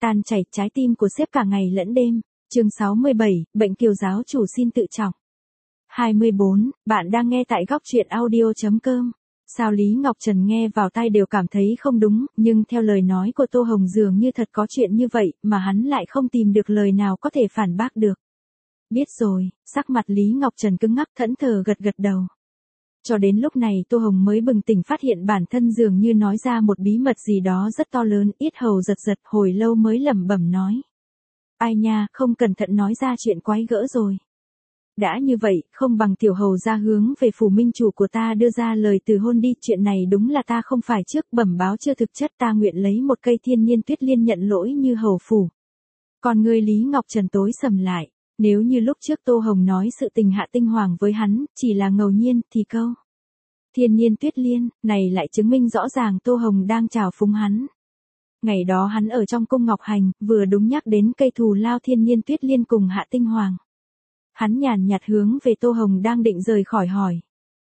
tan chảy trái tim của sếp cả ngày lẫn đêm. Chương 67, bệnh kiều giáo chủ xin tự trọng. 24, bạn đang nghe tại góc truyện audio.com. Sao Lý Ngọc Trần nghe vào tai đều cảm thấy không đúng, nhưng theo lời nói của Tô Hồng dường như thật có chuyện như vậy, mà hắn lại không tìm được lời nào có thể phản bác được. Biết rồi, sắc mặt Lý Ngọc Trần cứng ngắc thẫn thờ gật gật đầu. Cho đến lúc này Tô Hồng mới bừng tỉnh phát hiện bản thân dường như nói ra một bí mật gì đó rất to lớn, yết hầu giật giật hồi lâu mới lẩm bẩm nói. Ai nha, không cẩn thận nói ra chuyện quái gỡ rồi. Đã như vậy, không bằng tiểu hầu ra hướng về phủ minh chủ của ta đưa ra lời từ hôn đi, chuyện này đúng là ta không phải trước bẩm báo chưa thực chất, ta nguyện lấy một cây thiên nhiên tuyết liên nhận lỗi như hầu phủ. Còn người Lý Ngọc Trần tối sầm lại, nếu như lúc trước Tô Hồng nói sự tình Hạ Tinh Hoàng với hắn, chỉ là ngẫu nhiên, thì câu thiên nhiên tuyết liên, này lại chứng minh rõ ràng Tô Hồng đang trào phúng hắn. Ngày đó hắn ở trong cung Ngọc Hành, vừa đúng nhắc đến cây thù lao thiên nhiên tuyết liên cùng Hạ Tinh Hoàng. Hắn nhàn nhạt hướng về Tô Hồng đang định rời khỏi hỏi.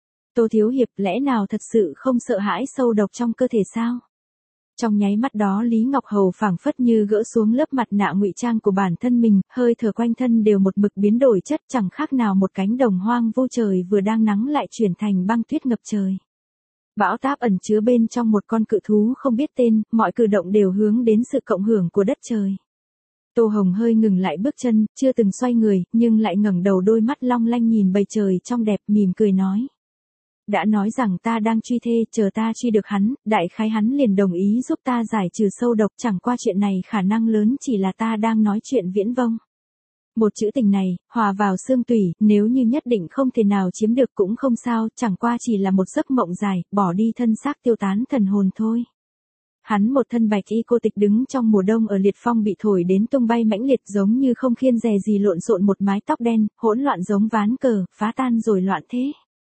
Tô Thiếu Hiệp, lẽ nào thật sự không sợ hãi sâu độc trong cơ thể sao? Trong nháy mắt đó Lý Ngọc Hầu phảng phất như gỡ xuống lớp mặt nạ ngụy trang của bản thân mình, hơi thở quanh thân đều một mực biến đổi chất, chẳng khác nào một cánh đồng hoang vu trời vừa đang nắng lại chuyển thành băng tuyết ngập trời. Bão táp ẩn chứa bên trong một con cự thú không biết tên, mọi cử động đều hướng đến sự cộng hưởng của đất trời. Tô Hồng hơi ngừng lại bước chân, chưa từng xoay người, nhưng lại ngẩng đầu, đôi mắt long lanh nhìn bầu trời trong đẹp, mỉm cười nói. Đã nói rằng ta đang truy thê, chờ ta truy được hắn, đại khái hắn liền đồng ý giúp ta giải trừ sâu độc, chẳng qua chuyện này khả năng lớn chỉ là ta đang nói chuyện viễn vông. Một chữ tình này, hòa vào xương tủy, nếu như nhất định không thể nào chiếm được cũng không sao, chẳng qua chỉ là một giấc mộng dài, bỏ đi thân xác tiêu tán thần hồn thôi. Hắn một thân bạch y cô tịch đứng trong mùa đông ở liệt phong bị thổi đến tung bay mãnh liệt, giống như không khiêng dè gì lộn xộn một mái tóc đen, hỗn loạn giống ván cờ, phá tan rồi loạn thế.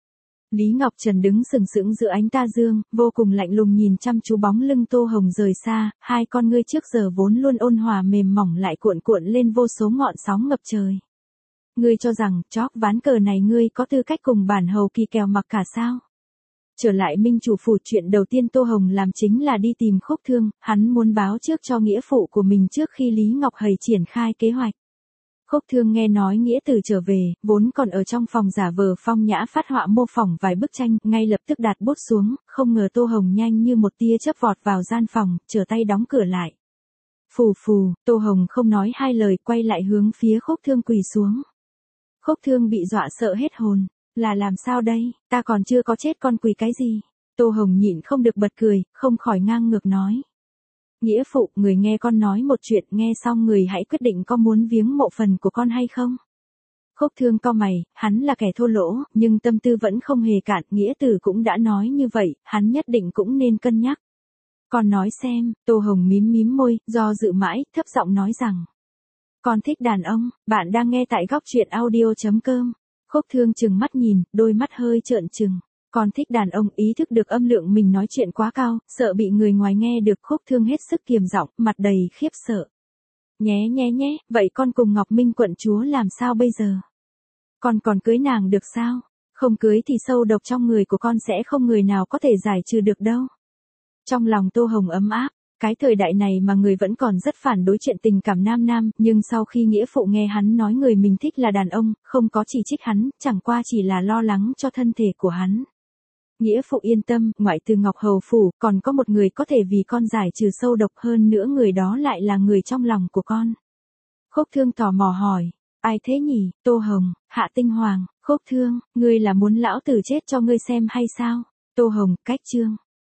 Lý Ngọc Trần đứng sừng sững giữa ánh ta dương, vô cùng lạnh lùng nhìn chăm chú bóng lưng Tô Hồng rời xa, hai con ngươi trước giờ vốn luôn ôn hòa mềm mỏng lại cuộn cuộn lên vô số ngọn sóng ngập trời. Ngươi cho rằng, chóp ván cờ này ngươi có tư cách cùng bản hầu kỳ kèo mặc cả sao? Trở lại minh chủ phủ, chuyện đầu tiên Tô Hồng làm chính là đi tìm Khúc Thương, hắn muốn báo trước cho nghĩa phụ của mình trước khi Lý Ngọc Hầy triển khai kế hoạch. Khúc Thương nghe nói nghĩa tử trở về, vốn còn ở trong phòng giả vờ phong nhã phát họa mô phỏng vài bức tranh, ngay lập tức đặt bút xuống, không ngờ Tô Hồng nhanh như một tia chớp vọt vào gian phòng, trở tay đóng cửa lại. Phù phù, Tô Hồng không nói hai lời, quay lại hướng phía Khúc Thương quỳ xuống. Khúc Thương bị dọa sợ hết hồn. Là làm sao đây, ta còn chưa có chết con quỳ cái gì? Tô Hồng nhịn không được bật cười, không khỏi ngang ngược nói. Nghĩa phụ, người nghe con nói một chuyện, nghe xong người hãy quyết định có muốn viếng mộ phần của con hay không? Khúc Thương cau mày, hắn là kẻ thô lỗ, nhưng tâm tư vẫn không hề cạn, nghĩa tử cũng đã nói như vậy, hắn nhất định cũng nên cân nhắc. Con nói xem, Tô Hồng mím mím môi, do dự mãi, thấp giọng nói rằng. Con thích đàn ông, bạn đang nghe tại góc truyện audio.com. Khúc Thương chừng mắt nhìn, đôi mắt hơi trợn trừng. Còn thích đàn ông, ý thức được âm lượng mình nói chuyện quá cao, sợ bị người ngoài nghe được, Khúc Thương hết sức kiềm giọng, mặt đầy khiếp sợ. Nhé nhé nhé, vậy con cùng Ngọc Minh quận chúa làm sao bây giờ? Con còn cưới nàng được sao? Không cưới thì sâu độc trong người của con sẽ không người nào có thể giải trừ được đâu. Trong lòng Tô Hồng ấm áp. Cái thời đại này mà người vẫn còn rất phản đối chuyện tình cảm nam nam, nhưng sau khi nghĩa phụ nghe hắn nói người mình thích là đàn ông, không có chỉ trích hắn, chẳng qua chỉ là lo lắng cho thân thể của hắn. Nghĩa phụ yên tâm, ngoại trừ Ngọc Hầu phủ, còn có một người có thể vì con giải trừ sâu độc, hơn nữa người đó lại là người trong lòng của con. Khúc Thương tò mò hỏi, ai thế nhỉ? Tô Hồng, Hạ Tinh Hoàng. Khúc Thương, ngươi là muốn lão tử chết cho ngươi xem hay sao? Tô Hồng, cách chương.